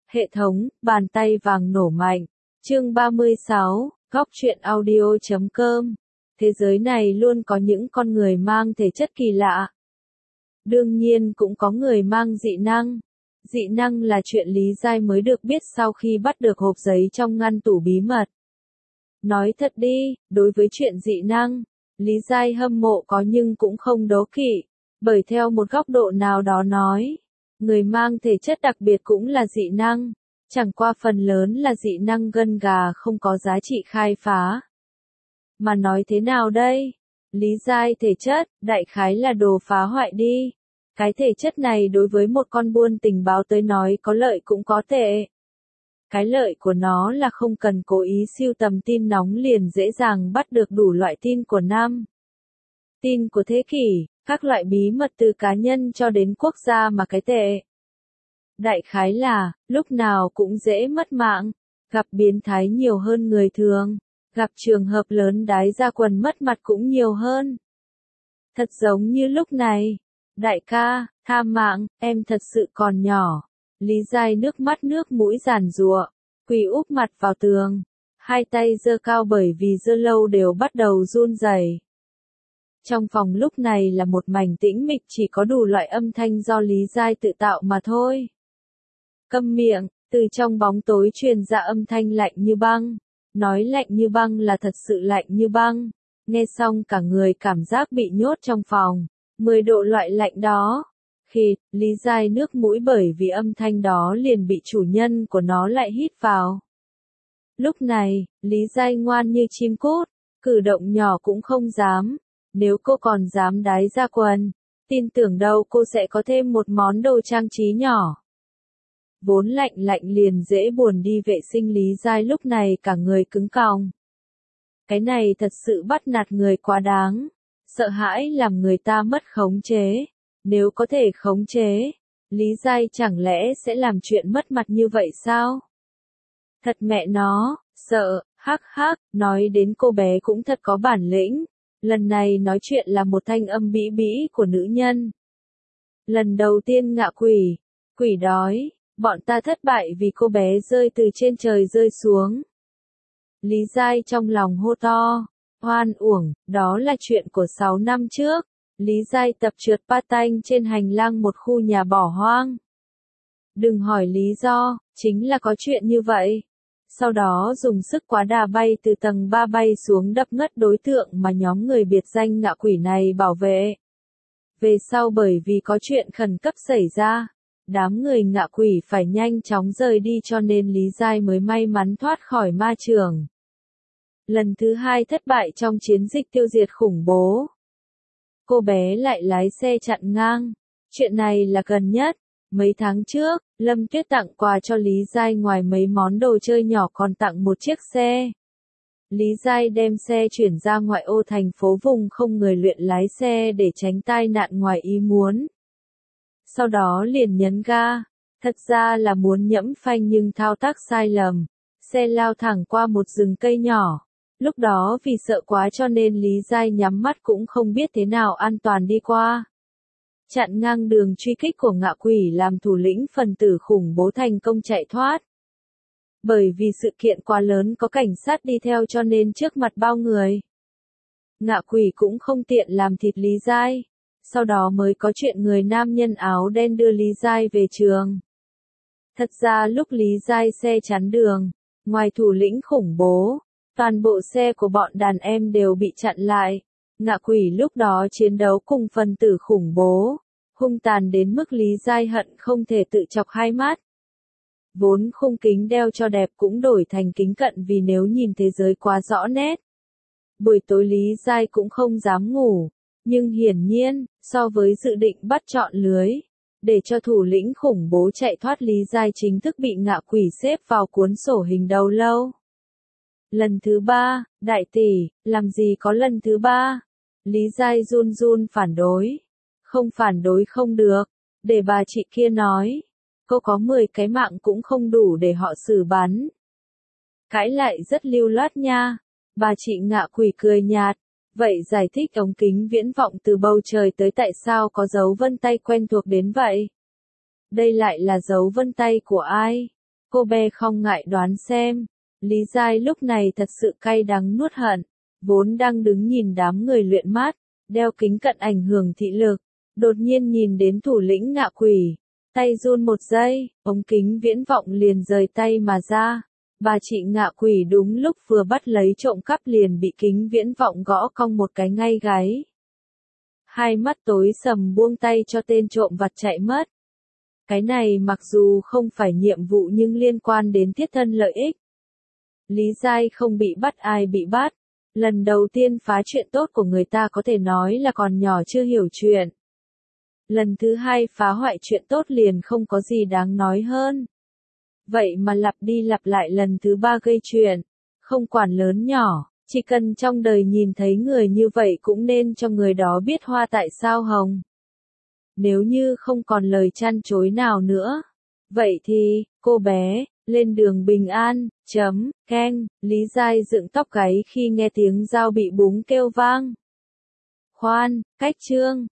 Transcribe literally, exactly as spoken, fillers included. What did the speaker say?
Hệ thống, bàn tay vàng nổ mạnh. Chương ba mươi sáu, góc truyện audio chấm com. Thế giới này luôn có những con người mang thể chất kỳ lạ. Đương nhiên cũng có người mang dị năng. Dị năng là chuyện Lý Giai mới được biết sau khi bắt được hộp giấy trong ngăn tủ bí mật. Nói thật đi, đối với chuyện dị năng, Lý Giai hâm mộ có nhưng cũng không đố kỵ, bởi theo một góc độ nào đó nói, người mang thể chất đặc biệt cũng là dị năng, chẳng qua phần lớn là dị năng gân gà không có giá trị khai phá. Mà nói thế nào đây? Lý Giai thể chất, đại khái là đồ phá hoại đi. Cái thể chất này đối với một con buôn tình báo tới nói có lợi cũng có tệ. Cái lợi của nó là không cần cố ý siêu tầm tin nóng liền dễ dàng bắt được đủ loại tin của năm. Tin của thế kỷ, các loại bí mật từ cá nhân cho đến quốc gia mà cái tệ. Đại khái là, lúc nào cũng dễ mất mạng, gặp biến thái nhiều hơn người thường, gặp trường hợp lớn đái ra quần mất mặt cũng nhiều hơn. Thật giống như lúc này, đại ca, tha mạng, em thật sự còn nhỏ. Lý Giai nước mắt nước mũi giàn giụa, quỳ úp mặt vào tường, hai tay giơ cao bởi vì giơ lâu đều bắt đầu run rẩy. Trong phòng lúc này là một mảnh tĩnh mịch, chỉ có đủ loại âm thanh do Lý Giai tự tạo mà thôi. Câm miệng, từ trong bóng tối truyền ra âm thanh lạnh như băng. Nói lạnh như băng là thật sự lạnh như băng. Nghe xong cả người cảm giác bị nhốt trong phòng. mười độ loại lạnh đó. Khịt, Lý Giai nước mũi bởi vì âm thanh đó liền bị chủ nhân của nó lại hít vào. Lúc này, Lý Giai ngoan như chim cút, cử động nhỏ cũng không dám. Nếu cô còn dám đái ra quần, tin tưởng đâu cô sẽ có thêm một món đồ trang trí nhỏ. Vốn lạnh lạnh liền dễ buồn đi vệ sinh, Lý Giai lúc này cả người cứng còng. Cái này thật sự bắt nạt người quá đáng. Sợ hãi làm người ta mất khống chế. Nếu có thể khống chế, Lý Giai chẳng lẽ sẽ làm chuyện mất mặt như vậy sao? Thật mẹ nó, sợ, hắc hắc, nói đến cô bé cũng thật có bản lĩnh. Lần này nói chuyện là một thanh âm bĩ bĩ của nữ nhân. Lần đầu tiên ngạ quỷ, quỷ đói, bọn ta thất bại vì cô bé rơi từ trên trời rơi xuống. Lý Giai trong lòng hô to, oan uổng, đó là chuyện của sáu năm trước. Lý Giai tập trượt patin trên hành lang một khu nhà bỏ hoang. Đừng hỏi lý do, chính là có chuyện như vậy. Sau đó dùng sức quá đà bay từ tầng ba bay xuống đập ngất đối tượng mà nhóm người biệt danh ngạ quỷ này bảo vệ. Về sau bởi vì có chuyện khẩn cấp xảy ra, đám người ngạ quỷ phải nhanh chóng rời đi cho nên Lý Giai mới may mắn thoát khỏi ma trường. Lần thứ hai thất bại trong chiến dịch tiêu diệt khủng bố. Cô bé lại lái xe chặn ngang. Chuyện này là gần nhất. Mấy tháng trước, Lâm Tuyết tặng quà cho Lý Giai, ngoài mấy món đồ chơi nhỏ còn tặng một chiếc xe. Lý Giai đem xe chuyển ra ngoại ô thành phố vùng không người luyện lái xe để tránh tai nạn ngoài ý muốn. Sau đó liền nhấn ga. Thật ra là muốn nhẫm phanh nhưng thao tác sai lầm. Xe lao thẳng qua một rừng cây nhỏ. Lúc đó vì sợ quá cho nên Lý Giai nhắm mắt cũng không biết thế nào an toàn đi qua. Chặn ngang đường truy kích của ngạ quỷ làm thủ lĩnh phần tử khủng bố thành công chạy thoát. Bởi vì sự kiện quá lớn có cảnh sát đi theo cho nên trước mặt bao người, ngạ quỷ cũng không tiện làm thịt Lý Giai. Sau đó mới có chuyện người nam nhân áo đen đưa Lý Giai về trường. Thật ra lúc Lý Giai xe chắn đường, ngoài thủ lĩnh khủng bố, toàn bộ xe của bọn đàn em đều bị chặn lại. Ngạ quỷ lúc đó chiến đấu cùng phần tử khủng bố, hung tàn đến mức Lý Giai hận không thể tự chọc hai mắt. Vốn khung kính đeo cho đẹp cũng đổi thành kính cận vì nếu nhìn thế giới quá rõ nét. Buổi tối Lý Giai cũng không dám ngủ, nhưng hiển nhiên, so với dự định bắt trọn lưới, để cho thủ lĩnh khủng bố chạy thoát, Lý Giai chính thức bị ngạ quỷ xếp vào cuốn sổ hình đầu lâu. Lần thứ ba, đại tỷ, làm gì có lần thứ ba? Lý Giai run run phản đối. Không phản đối không được. Để bà chị kia nói. Cô có mười cái mạng cũng không đủ để họ xử bắn. Cãi lại rất lưu loát nha. Bà chị ngạ quỷ cười nhạt. Vậy giải thích ống kính viễn vọng từ bầu trời tới tại sao có dấu vân tay quen thuộc đến vậy? Đây lại là dấu vân tay của ai? Cô bé không ngại đoán xem. Lý Giai lúc này thật sự cay đắng nuốt hận. Vốn đang đứng nhìn đám người luyện mát, đeo kính cận ảnh hưởng thị lực. Đột nhiên nhìn đến thủ lĩnh Ngạ Quỷ. Tay run một giây, ống kính viễn vọng liền rời tay mà ra. Bà chị Ngạ Quỷ đúng lúc vừa bắt lấy trộm cắp liền bị kính viễn vọng gõ cong một cái ngay gáy. Hai mắt tối sầm buông tay cho tên trộm vặt chạy mất. Cái này mặc dù không phải nhiệm vụ nhưng liên quan đến thiết thân lợi ích. Lý Giai không bị bắt ai bị bắt. Lần đầu tiên phá chuyện tốt của người ta có thể nói là còn nhỏ chưa hiểu chuyện. Lần thứ hai phá hoại chuyện tốt liền không có gì đáng nói hơn. Vậy mà lặp đi lặp lại lần thứ ba gây chuyện. Không quản lớn nhỏ, chỉ cần trong đời nhìn thấy người như vậy cũng nên cho người đó biết hoa tại sao hồng. Nếu như không còn lời chăn chối nào nữa. Vậy thì, cô bé, lên đường bình an, chấm, keng, Lý Giai dựng tóc gáy khi nghe tiếng dao bị búng kêu vang. Khoan, cách chương.